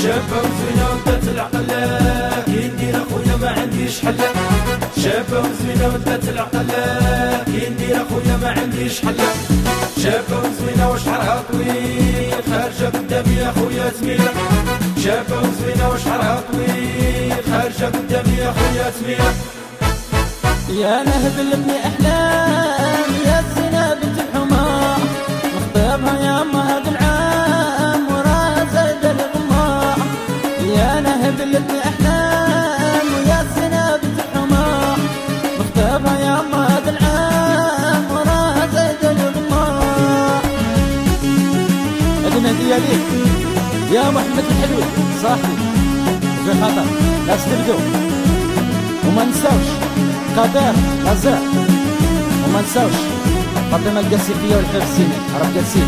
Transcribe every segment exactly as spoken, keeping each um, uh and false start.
شابة وزوينة ودات العقل كي ندير اخويا ما عنديش حل. شابة وزوينة ودات العقل كي ندير اخويا ما عنديش حل. شابة وزوينة وشعرها طويل خارجة قدامي يا خويا تميلة. شابة وزوينة وشعرها طويل خارجة قدامي يا خويا تميلة. يا نهبل ابن احلام يا الزنا بنت الحمار مخطبها يا اما هذا العام وراها زايد الغمار. يا نهبل ابن احلام ويا الزنا بنت الحمار مخطبها يا اما هذا العام وراها زايد الغمار. هذه هدية ليك يا محمد الحلوي صاحبي في خطر لا تستبدوا. وما نساوش قدر غزال وما نساوش فاطمة القسيفية والحرسيني عرب قسيف.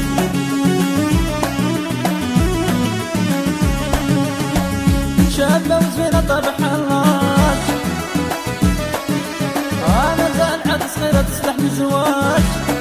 شابة وزوينة طرح الله أنا زال عاد صغيرة تستحمل زواج.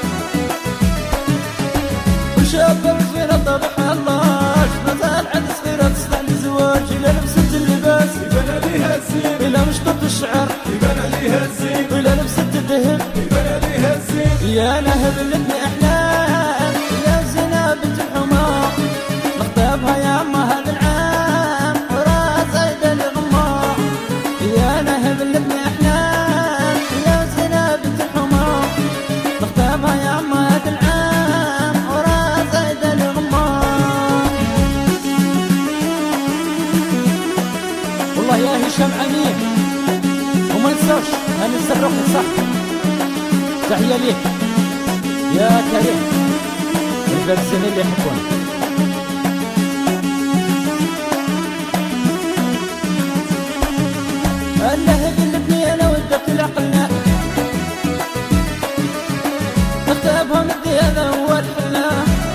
وشابة وزوينة طرح الله ما زال عاد صغيرة تستحمل زواج. إلا لبست اللباس يبان ليها الزين، إلا مشطط الشعر يبان ليها الزين، وإلا لبست الذهب يبان ليها الزين. يا نهبل ابن احلام يا زنا بنت الحمار مخطبها يا اما هذا العام وراها زايد الغمار. يا نهبل ابن احلام يا زنا بنت الحمار مخطبها يا اما هذا العام وراها زايد الغمار. والله يا هشام امين وما ننساوش هاني الروح صح. تحية ليك يا كريم الفرسين اللي يحبون. اللهب اللبني انا ودت العقلنا اختابها مدي هذا هو الحلا.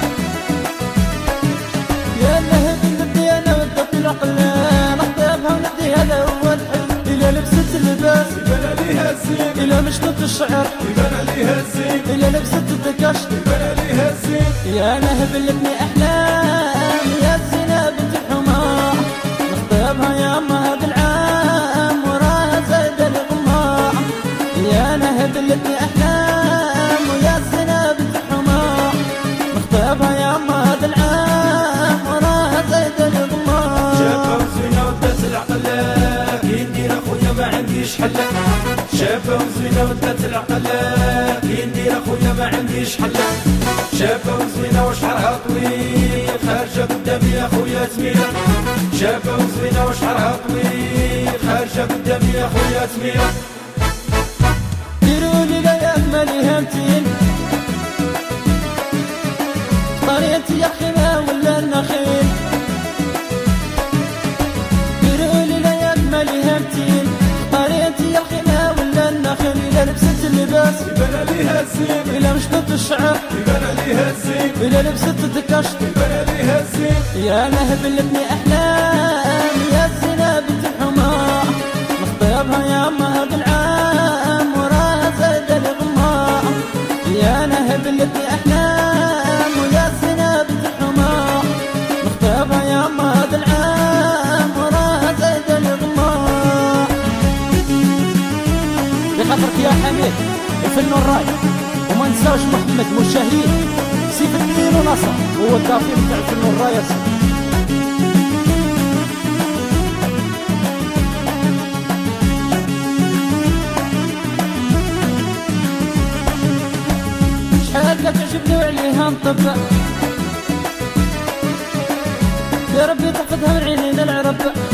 يا اللهب اللبني انا ودت العقلنا اختابها مدي هذا هو الحلا. إلا لبست اللباس يبان ليها الزين، إلا مشطط الشعر يبان ليها الزين، إلا لبست الدكاش يبان ليها الزين. يا نهبل ابن احلام يا الزنا بنت الحمار مخطبها يا اما هذا العام وراها زايد الغمار. يا نهبل ابن احلام ويا الزنا بنت الحمار مخطبها يا اما هذا العام وراها زايد الغمار. شابة وزوينة ودات العقل كي ندير اخويا ما عنديش حل. شابة وزوينة ودات العقل كي ندير اخويا ما عنديش حل. شابة وزوينة وشعرها طويل خارجة قدامي يا خويا تميلة. شابة وزوينة وشعرها طويل خارجة قدامي يا خويا تميلة. ديرولي لا يا مالي هامتين طريقتي يا خيمة ولا النخيل. ديرولي لا يا مالي هامتين طريقتي يا خيمة ولا النخيل. إلا لبست اللباس يبان ليها الزين، إلا مشطط الشعر يبان ليها الزين، إلا لبست الدكاش يبان ليها الزين. يا نهبل ابن احلام يا الزنا بنت الحمار مخطبها يا اما هذا العام وراها زايد الغمار. يا نهبل ابن احلام ويا الزنا بنت الحمار مخطبها يا اما هذا العام وراها زايد الغمار. بخاطرك يا حميد الفن الراي وما نساوش محمد مشاهير سيف الدين ونصر هو الدافع بتاع الفن الراي. شحال تعجبني وعليها نطبق يا ربي تحفظها من عينينا العرب.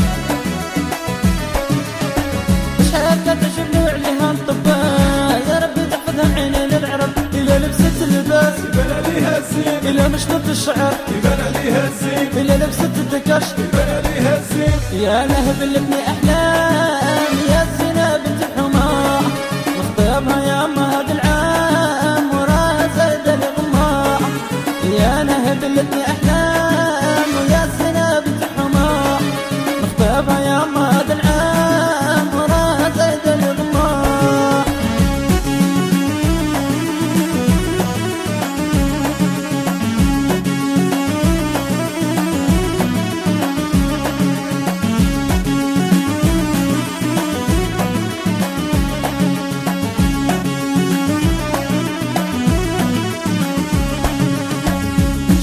شحال تعجبني وعليها نطبق يا ربي تحفظها من عينينا العرب. إلا لبست اللباس يبان ليها الزين، إلا مشطط الشعر يبان ليها الزين، إلا لبست الدكاش يبان ليها الزين. يا نهبل ابن احلام يا الزنا بنت الحمار مخطبها يا اما هذا العام وراها زايد الغمار. يا نهبل ابن احلام ويا الزنا بنت الحمار مخطبها يا اما هذا العام وراها زايد الغمار.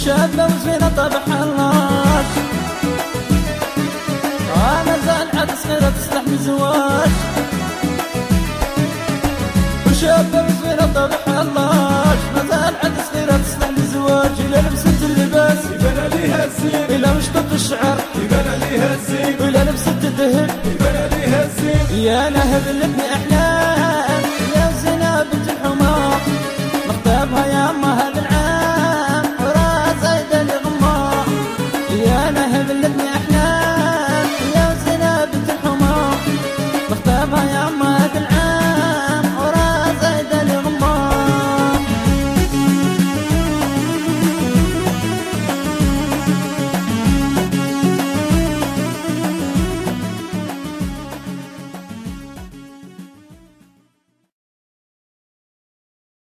وشابة وزينة طبح الله. أنا زال عاد صغيرة تصلح للزواج، وشابة وزينة طبح الله. ما زال عاد صغيرة تصلح للزواج. إلا لبست اللباس يبان ليها الزين، إلا مشطت الشعر يبان ليها الزين، وإلا لبست الذهب يبان ليها الزين. يا نهب لبني